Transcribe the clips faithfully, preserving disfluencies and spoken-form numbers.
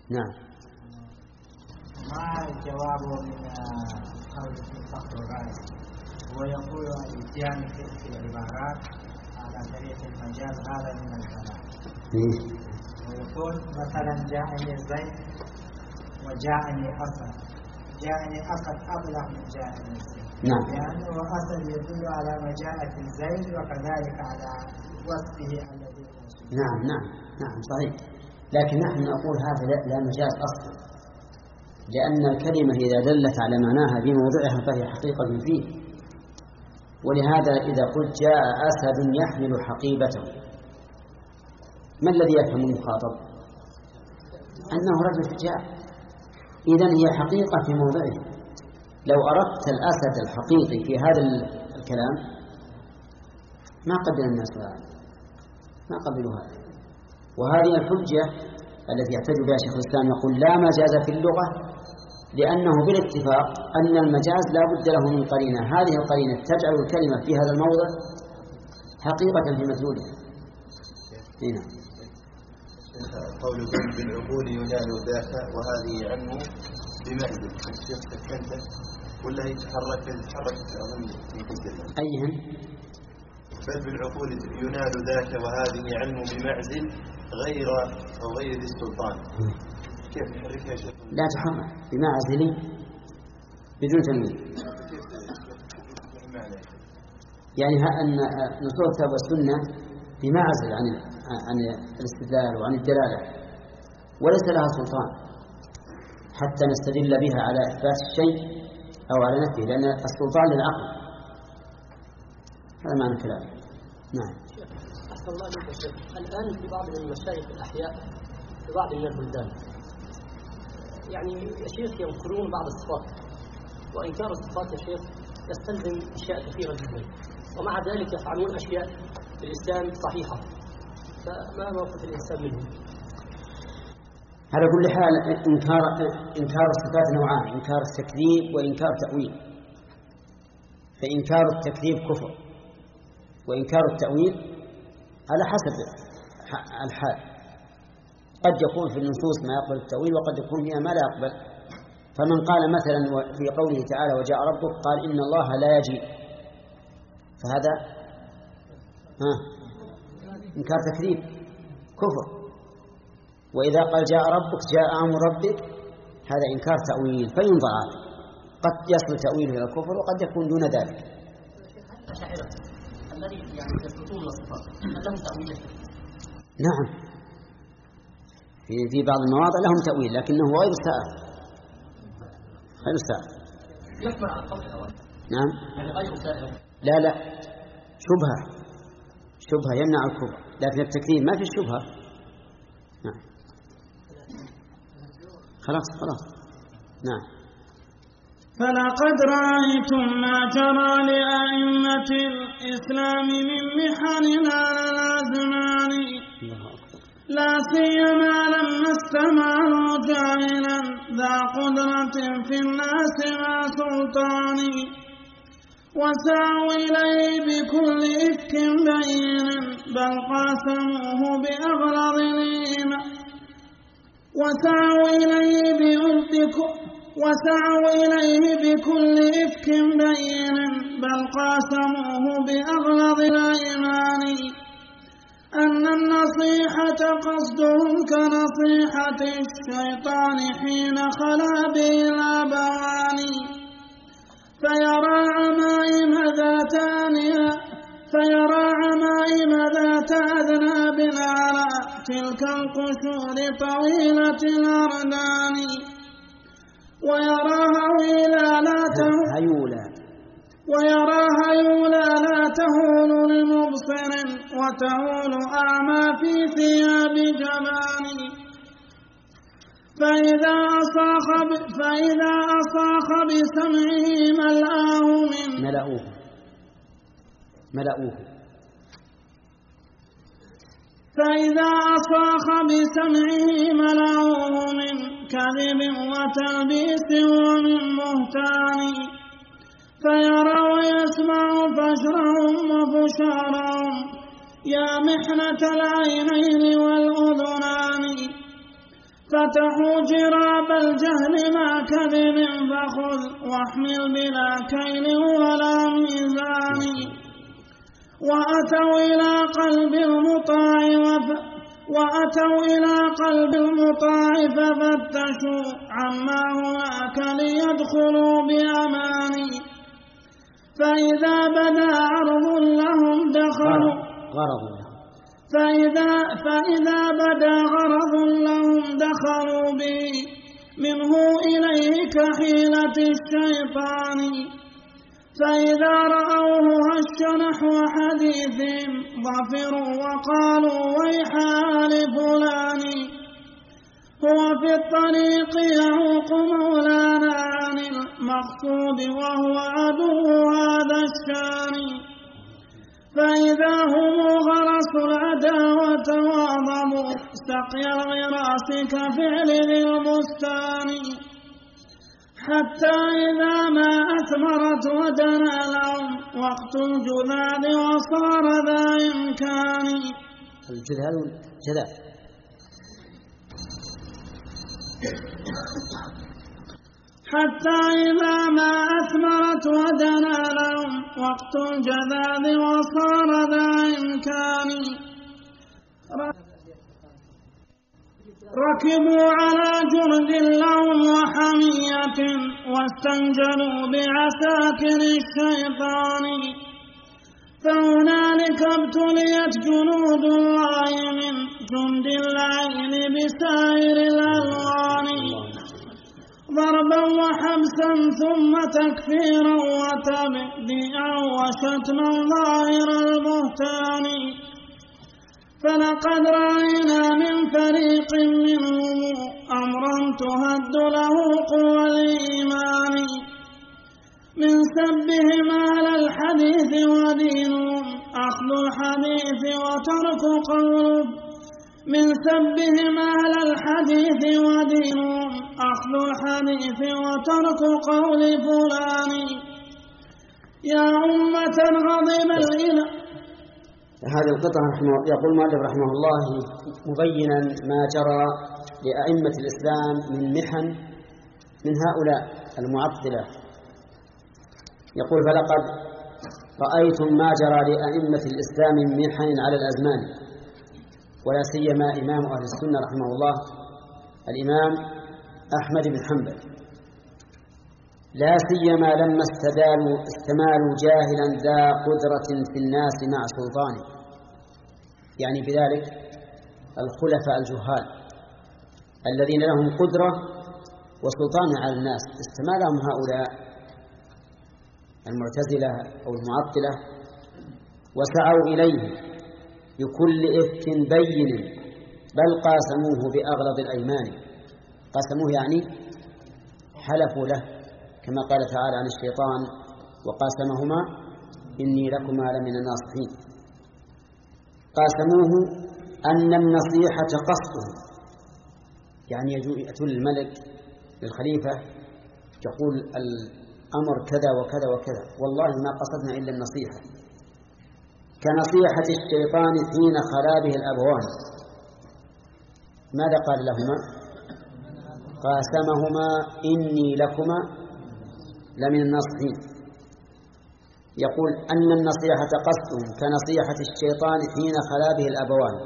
نعم. ما الجواب من قول الفقر الرأي ويقول الاتيان في العبارات على طريقة المجاز هذا من الكلام، ويقول مثلا جاءني زيد وجاءني أسد، جاءني أسد أبلغ من جاءني زيد. نعم. لأنه أسد يدل على مجاءة زيد وكذلك على وصفه الذي. نعم نعم نعم صحيح، لكن نحن نقول هذا لا مجاز أصلا، لأن الكلمة إذا دلت على معناها في موضعها فهي حقيقة فيه. ولهذا إذا قلت جاء أسد يحمل حقيبته، ما الذي يفهم المخاطب؟ أنه رجل جاء، إذن هي حقيقة في موضعها. لو أردت الأسد الحقيقي في هذا الكلام ما قبل الناس هذا، ما قبلوا هذا. وهذه الحجة التي يحتج بها شيخ الإسلام، يقول لا مجاز في اللغة، لأنه بالاتفاق أن المجاز لا بد له من قرينة، هذه القرينة تجعل الكلمة في هذا الموضع حقيقة في مدلولها. هنا قول بالعقول ينال ذاك وهذه عنه بمعزل الشيخ سكنته ولا هي تحركت تحركت أظن في كل أيهن بل بالعقول ينال ذاك وهذه علم بمعزل غير أو غير السلطان. كيف تحركها يا شيخ؟ لا تحرك بمعزل بدون تنوين، يعني أن نصوص الكتاب والسنة بمعزل عن عن الاستدلال وعن الدلالة، وليس لها سلطان حتى نستدل بها على إثبات الشيء أو على نفيه، لأن السلطان للعقل. هذا معنى كلامه. نعم. أحسن الله عليك يا شيخ. الآن في بعض المشايخ الأحياء في بعض من البلدان يعني يا شيخ ينكرون بعض الصفات، وإنكار الصفات يا شيخ يستلزم أشياء كثيرة جدا، ومع ذلك يفعلون أشياء في الإسلام صحيحة، فما موقف الإنسان منهم؟ على كل حال إنكار إنكار الصفات نوعان، إنكار التكذيب وإنكار تأويل. فإنكار التكذيب كفر، وإنكار التأويل على حسب الحال، قد يكون في النصوص ما يقبل التأويل وقد يكون فيها ما لا يقبل. فمن قال مثلا في قوله تعالى وجاء ربك قال إن الله لا يجيء، فهذا ها إنكار تكذيب كفر. وإذا قال جاء ربك جاء أمر ربك هذا إنكار تأويل، فينظر هذا، قد يصل تأويله إلى الكفر وقد يكون دون ذلك. الذي يعني يثبتون الصفات هل لهم تأويل؟ نعم، في في بعض المواضع لهم تأويل لكنه غير سائغ، غير سائغ. يكبر على القول الأول. نعم. يعني غير سائغ. لا لا شبهة، شبهة يمنع الكفر، لكن التكذيب ما في شبهة. نعم. خلاص خلاص. نعم. فلقد رأيتم ما جرى لأئمة الإسلام من محن على الأزمان، لا سيما لما استمعوا جاهلا ذا قدرة في الناس مع سلطان، وسعوا إليه بكل إفك بين بل قاسموه بأغرض الإيمان، وسعوا إليه بأرض وسعوا إليه بكل إفك بين بل قاسموه بأغلظ الأيمان، أن النصيحة قصدهم كنصيحة الشيطان حين خلا به الأبوان، فيرى عمائم ذات أنيا فيرى عمائم ذات أذناب على تلك القشور طويلة الأردان، ويراها هيولا لا تهول ويراها هيولا لا تهول لمبصر وتهول أعمى في ثياب جبان، فإذا أصاخ فإذا أصاخ بسمعه ملآه من ملأوه ملأوه فإذا أصاخ بسمعه ملأوه من كذب وتلبيس ومن بهتان، فيرى ويسمع فشرهم وفشارهم يا محنة العينين والأذنان، فتحوا جراب الجهل مع كذب فخذ واحمل بلا كيل ولا ميزان وأتوا إلى قلب المطاع وف وأتوا إلى قلب المطاع ففتشوا عما هناك ليدخلوا بأمان فإذا بدا عرض لهم دخلوا غرض فإذا, فإذا بدا غرض لهم دخلوا به منه إليه كحيلة الشيطان فإذا رأوه هش نحو حديثهم ظفروا وقالوا ويحا لفلان هو في الطريق يعوق مولانا عن المقصود وهو عدو هذا الشان فإذا هم غرسوا العداوة وضموا سقي الغراس كفعل ذي البستان حتى إذا ما أثمرت ودنا لهم وقت الجذاذ وصار ذا إمكان الجذاذ جذاذ حتى إذا ما أثمرت ودنا لهم وقت الجذاذ وصار ذا إمكان ركبوا على جرد لهم وحمية واستنجلوا بعساكر الشيطان فهنالك ابتليت جنود الله من جند الليل بسائر الألوان ضربا وحبسا ثم تكفيرا وتبديعا وشتما ظاهر البهتان فلقد رأينا من فريق منهم أمرا تهد له قوى الإيمان من سبهم أهل الحديث ودينهم أخذ الحديث وترك قول من سبهم أهل الحديث ودينهم أخذ الحديث وترك قول فلان يا أمة غضب الإله. هذه القطعة يقول المؤلف رحمه الله مبينا ما جرى لأئمة الإسلام من محن من هؤلاء المعطلة. يقول فلقد رأيتم ما جرى لأئمة الإسلام من محن على الأزمان ولا سيما إمام أهل السنة رحمه الله الإمام أحمد بن حنبل لا سيما لما استدالوا استمالوا جاهلا ذا قدرة في الناس مع سلطانه، يعني بذلك الخلفاء الجهال الذين لهم قدرة وسلطان على الناس استمالهم هؤلاء المعتزلة أو المعطلة وسعوا إليه بكل إفك بين بل قاسموه بأغلظ الأيمان. قاسموه يعني حلفوا له كما قال تعالى عن الشيطان وقاسمهما إني لكما لمن الناصحين. قاسموه أن النصيحة قصده، يعني يأتي الملك للخليفة يقول الأمر كذا وكذا وكذا والله ما قصدنا إلا النصيحة، كنصيحة الشيطان حين خلا به الأبوان. ماذا قال لهما؟ قاسمهما إني لكما لمن الناصحين. يقول أن النصيحة قصد كنصيحة الشيطان حين خلا به الأبوان.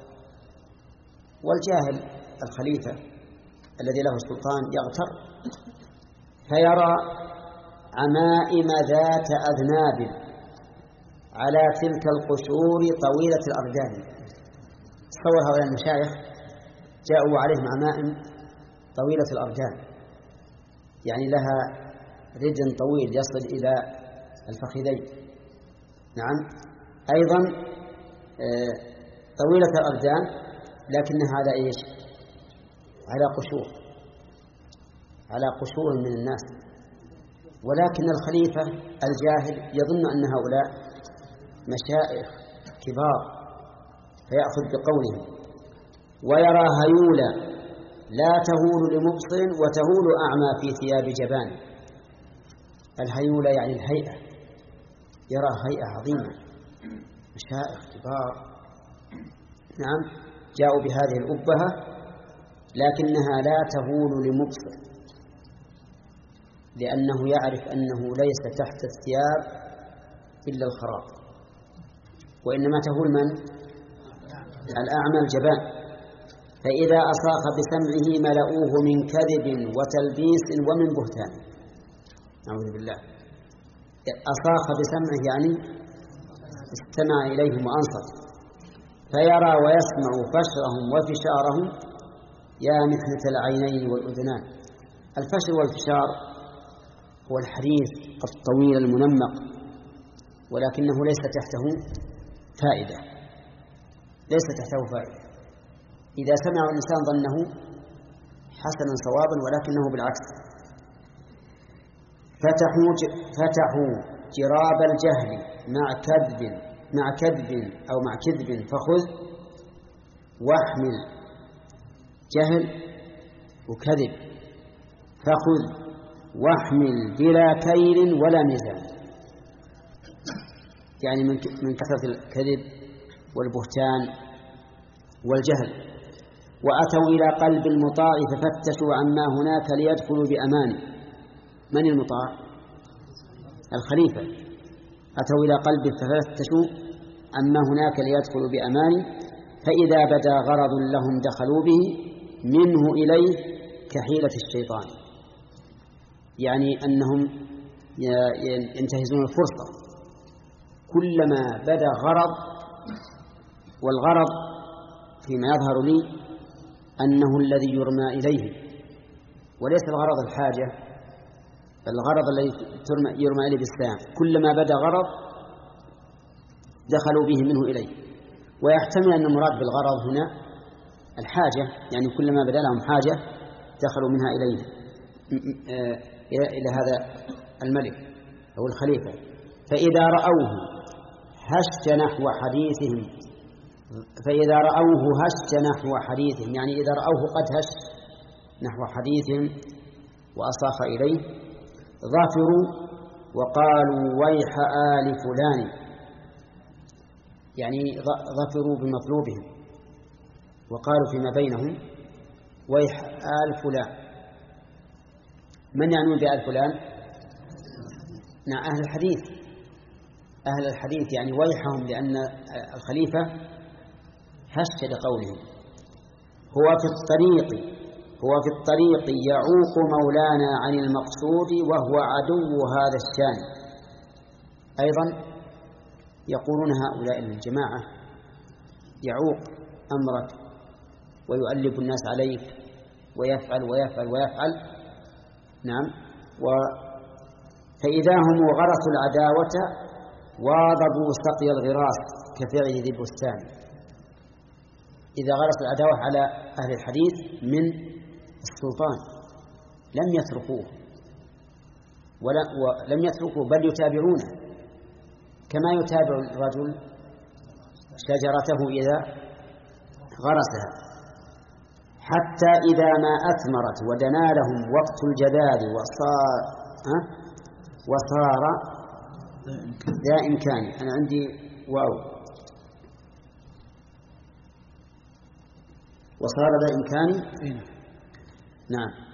والجاهل الخليفة الذي له السلطان يغتر فيرى عمائم ذات أذناب على تلك القشور طويلة الأرجال. تصور هؤلاء المشايخ جاءوا عليهم عمائم طويلة الأرجال، يعني لها رجل طويل يصل إلى الفخذين. نعم، أيضا طويلة الأرجال لكنها على إيش؟ على قشور، على قشور من الناس. ولكن الخليفة الجاهل يظن أن هؤلاء مشائخ كبار فيأخذ بقولهم، ويرى هيولا لا تهول لمبصر وتهول أعمى في ثياب جبان. الهيولة يعني الهيئة، يرى هيئة عظيمة مشائخ كبار. نعم، جاءوا بهذه الأبهة لكنها لا تهول لمبصر، لأنه يعرف أنه ليس تحت الثياب إلا الخراط، وإنما تهول من؟ الأعمى الجبان. فإذا أصاخ بسمعه ملؤوه من كذب وتلبيس ومن بهتان. أعوذ بالله. أصاخ بسمعه يعني استمع إليهم وأنصت، فيرى ويسمع فشرهم وفشارهم يا محنة العينين والأذنان. الفشر والفشار هو الحديث الطويل المنمق، ولكنه ليس تحته فائدة، ليس تحته فائدة. إذا سمع الإنسان ظنه حسنا صوابا، ولكنه بالعكس. فتحوا فتحوا جراب الجهل مع كذب مع كذب أو مع كذب فخذ، واحمل جهل وكذب فخذ واحمل بلا كيل ولا ميزان. يعني من كثرة الكذب والبهتان والجهل. وأتوا إلى قلب المطاع ففتشوا عما هناك ليدخلوا بأمان. من المطاع؟ الخليفة. أتوا إلى قلب ففتشوا عما هناك ليدخلوا بأمان، فإذا بدا غرض لهم دخلوا به منه إليه كحيلة الشيطان. يعني أنهم ينتهزون الفرصة كلما بدا غرض، والغرض فيما يظهر لي أنه الذي يرمى إليه، وليس الغرض الحاجة، بل الغرض الذي يرمى إليه بالسلام. كلما بدا غرض دخلوا به منه إليه. ويحتمل أن المراد بالغرض هنا الحاجة، يعني كلما بدا لهم حاجة دخلوا منها إليه إلى هذا الملك أو الخليفة. فإذا رأوه هش نحو حديثهم فإذا رأوه هش نحو حديثهم يعني إذا رأوه قد هش نحو حديثهم وأصاخ إليه، ظفروا وقالوا ويح آل فلان، يعني ظفروا بمطلوبهم وقالوا فيما بينهم ويح آل فلان. من يعنون بآل فلان؟ نعم أهل الحديث. أهل الحديث يعني ويحهم، لأن الخليفة هش لقولهم. هو في الطريق هو في الطريق يعوق مولانا عن المقصود وهو عدو هذا الشان. أيضا يقولون هؤلاء الجماعة يعوق أمرك ويؤلف الناس عليك ويفعل ويفعل ويفعل. نعم. و فإذا هم غرسوا العداوة واضبوا سقي الغراس كفعل ذي البستان. إذا غرس العداوة على أهل الحديث من السلطان لم يتركوه ولم يتركوه بل يتابعونه، كما يتابع الرجل شجرته إذا غرسها، حتى إذا ما أثمرت ودنا لهم وقت الجداد وصار وصار ذا إمكان. أنا عندي واو وصار ذا إمكان. نعم.